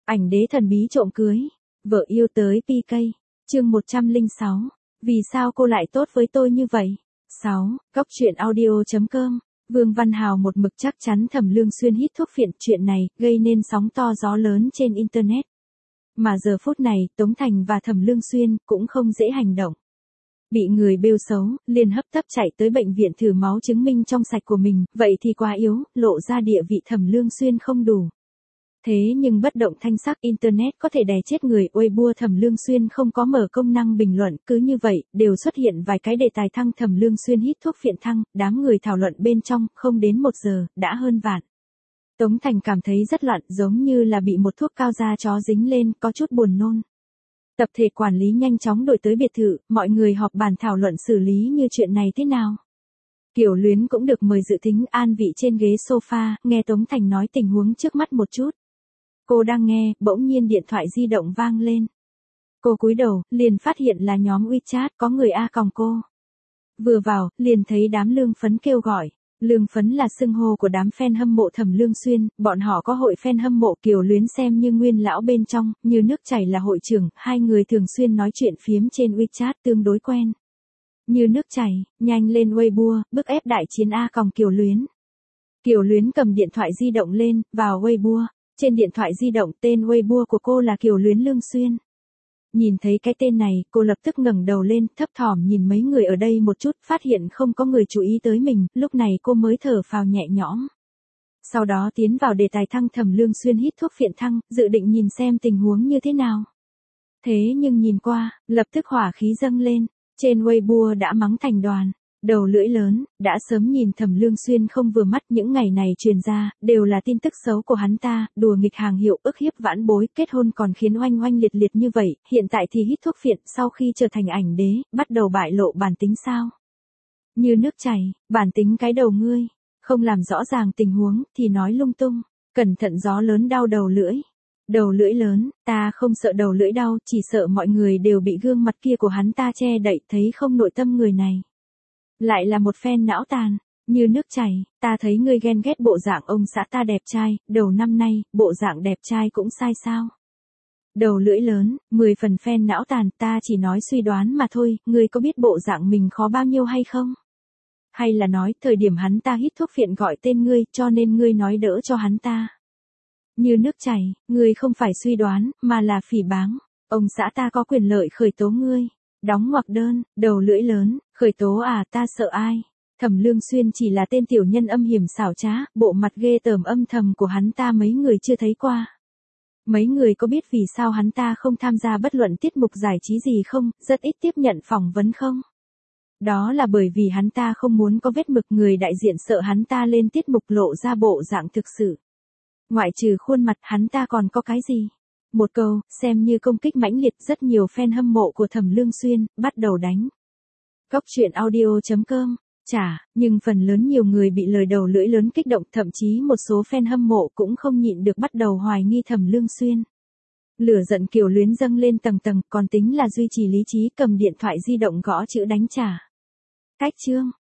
Ảnh đế thần bí trộm cưới. Vợ yêu tới PK. Chương 106. Vì sao cô lại tốt với tôi như vậy? 6. Góc truyện audio.com. Vương Văn Hào một mực chắc chắn Thẩm Lương Xuyên hít thuốc phiện, chuyện này gây nên sóng to gió lớn trên internet. Mà giờ phút này, Tống Thành và Thẩm Lương Xuyên cũng không dễ hành động. Bị người bêu xấu, liền hấp tấp chạy tới bệnh viện thử máu chứng minh trong sạch của mình, vậy thì quá yếu, lộ ra địa vị Thẩm Lương Xuyên không đủ. Thế nhưng bất động thanh sắc internet có thể đè chết người, Weibo Thẩm Lương Xuyên không có mở công năng bình luận, cứ như vậy, đều xuất hiện vài cái đề tài thăng Thẩm Lương Xuyên hít thuốc phiện thăng, đám người thảo luận bên trong, không đến 1 giờ, đã hơn vạn. Tống Thành cảm thấy rất loạn, giống như là bị một thuốc cao da chó dính lên, có chút buồn nôn. Tập thể quản lý nhanh chóng đổi tới biệt thự, mọi người họp bàn thảo luận xử lý như chuyện này thế nào. Kiều Luyến cũng được mời dự thính, an vị trên ghế sofa, nghe Tống Thành nói tình huống trước mắt một chút. Cô đang nghe, bỗng nhiên điện thoại di động vang lên. Cô cúi đầu, liền phát hiện là nhóm WeChat, có người A còng cô. Vừa vào, liền thấy đám lương phấn kêu gọi. Lương phấn là xưng hô của đám fan hâm mộ Thẩm Lương Xuyên, bọn họ có hội fan hâm mộ Kiều Luyến xem như nguyên lão bên trong, như nước chảy là hội trưởng, hai người thường xuyên nói chuyện phiếm trên WeChat tương đối quen. Như nước chảy, nhanh lên Weibo, bức ép đại chiến A còng Kiều Luyến. Kiều Luyến cầm điện thoại di động lên, vào Weibo. Trên điện thoại di động tên Weibo của cô là Kiều Luyến Lương Xuyên. Nhìn thấy cái tên này, cô lập tức ngẩng đầu lên, thấp thỏm nhìn mấy người ở đây một chút, phát hiện không có người chú ý tới mình, lúc này cô mới thở phào nhẹ nhõm. Sau đó tiến vào đề tài thăng Thẩm Lương Xuyên hít thuốc phiện thăng, dự định nhìn xem tình huống như thế nào. Thế nhưng nhìn qua, lập tức hỏa khí dâng lên, trên Weibo đã mắng thành đoàn. Đầu lưỡi lớn, đã sớm nhìn Thẩm Lương Xuyên không vừa mắt, những ngày này truyền ra, đều là tin tức xấu của hắn ta, đùa nghịch hàng hiệu, ức hiếp vãn bối, kết hôn còn khiến oanh oanh liệt liệt như vậy, hiện tại thì hít thuốc phiện, sau khi trở thành ảnh đế, bắt đầu bại lộ bản tính sao? Như nước chảy, bản tính cái đầu ngươi, không làm rõ ràng tình huống, thì nói lung tung, cẩn thận gió lớn đau đầu lưỡi. Đầu lưỡi lớn, ta không sợ đầu lưỡi đau, chỉ sợ mọi người đều bị gương mặt kia của hắn ta che đậy, thấy không nội tâm người này. Lại là một phen não tàn, như nước chảy, ta thấy ngươi ghen ghét bộ dạng ông xã ta đẹp trai, đầu năm nay, bộ dạng đẹp trai cũng sai sao. Đầu lưỡi lớn, 10 phần phen não tàn, ta chỉ nói suy đoán mà thôi, ngươi có biết bộ dạng mình khó bao nhiêu hay không? Hay là nói, thời điểm hắn ta hít thuốc phiện gọi tên ngươi, cho nên ngươi nói đỡ cho hắn ta. Như nước chảy, ngươi không phải suy đoán, mà là phỉ báng, ông xã ta có quyền lợi khởi tố ngươi. Đóng ngoặc đơn, đầu lưỡi lớn, khởi tố à, ta sợ ai? Thẩm Lương Xuyên chỉ là tên tiểu nhân âm hiểm xảo trá, bộ mặt ghê tởm âm thầm của hắn ta mấy người chưa thấy qua. Mấy người có biết vì sao hắn ta không tham gia bất luận tiết mục giải trí gì không, rất ít tiếp nhận phỏng vấn không? Đó là bởi vì hắn ta không muốn có vết mực, người đại diện sợ hắn ta lên tiết mục lộ ra bộ dạng thực sự. Ngoại trừ khuôn mặt, hắn ta còn có cái gì? Một câu, xem như công kích mãnh liệt, rất nhiều fan hâm mộ của Thẩm Lương Xuyên, bắt đầu đánh. Góc truyện audio.com, nhưng phần lớn nhiều người bị lời đầu lưỡi lớn kích động, thậm chí một số fan hâm mộ cũng không nhịn được bắt đầu hoài nghi Thẩm Lương Xuyên. Lửa giận Kiều Luyến dâng lên tầng tầng, còn tính là duy trì lý trí, cầm điện thoại di động gõ chữ đánh trả. Cách chương,